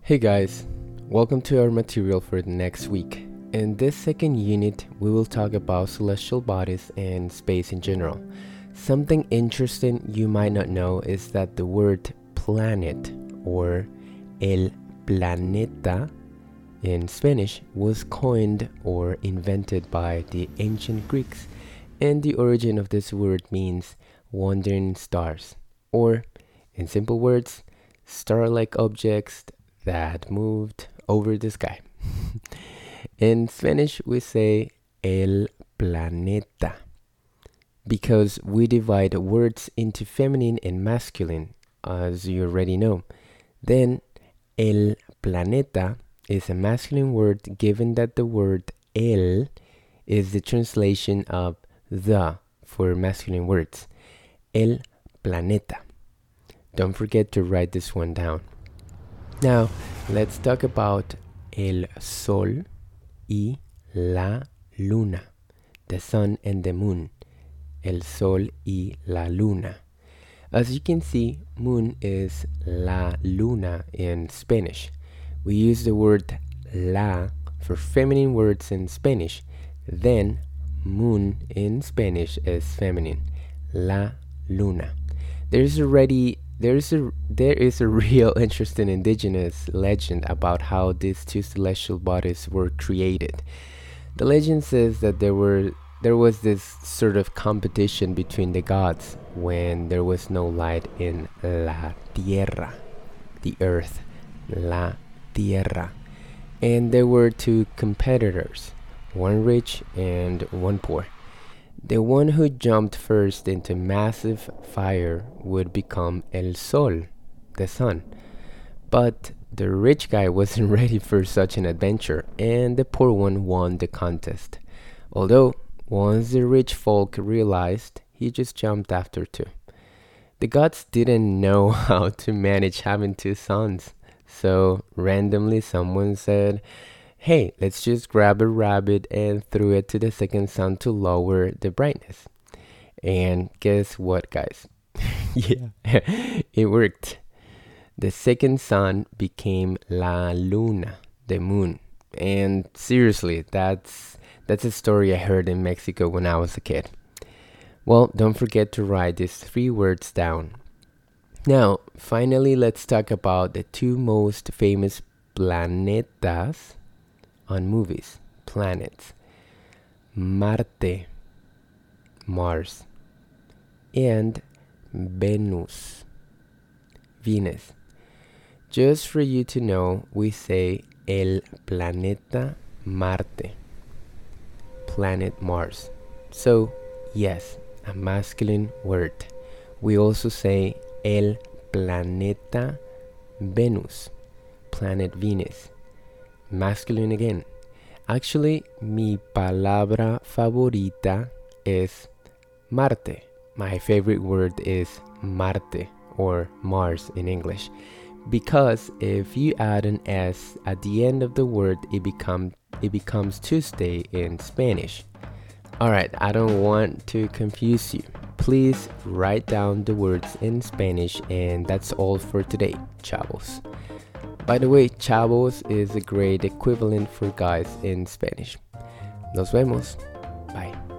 Hey guys, welcome to our material for the next week. In this second unit, we will talk about celestial bodies and space in general. Something interesting you might not know is that the word planet or el planeta in Spanish was coined or invented by the ancient Greeks, and the origin of this word means wandering stars, or in simple words, star-like objects that moved over the sky. In Spanish, we say el planeta because we divide words into feminine and masculine, as you already know. Then, el planeta is a masculine word given that the word el is the translation of the for masculine words. El planeta. Don't forget to write this one down. Now, let's talk about el sol y la luna, the sun and the moon. El sol y la luna. As you can see, moon is la luna in Spanish. We use the word la for feminine words in Spanish. Then, moon in Spanish is feminine. La luna. There is a real interesting indigenous legend about how these two celestial bodies were created. The legend says that there was this sort of competition between the gods when there was no light in la tierra, the earth, la tierra. And there were two competitors, one rich and one poor. The one who jumped first into massive fire would become El Sol, the sun. But the rich guy wasn't ready for such an adventure, and the poor one won the contest. Although, once the rich folk realized, he just jumped after too. The gods didn't know how to manage having two sons, so randomly someone said, "Hey, let's just grab a rabbit and throw it to the second sun to lower the brightness." And guess what, guys? Yeah, it worked. The second sun became La Luna, the moon. And seriously, that's a story I heard in Mexico when I was a kid. Well, don't forget to write these 3 words down. Now, finally, let's talk about the 2 most famous planetas on movies, planets. Marte, Mars, and Venus, Venus. Just for you to know, we say el planeta Marte, planet Mars. So, yes, a masculine word. We also say el planeta Venus, planet Venus. Masculine again. Actually, mi palabra favorita es Marte. My favorite word is Marte or Mars in English. Because if you add an S at the end of the word, it becomes Tuesday in Spanish. Alright, I don't want to confuse you. Please write down the words in Spanish, and that's all for today, chavos. By the way, chavos is a great equivalent for guys in Spanish. Nos vemos. Bye.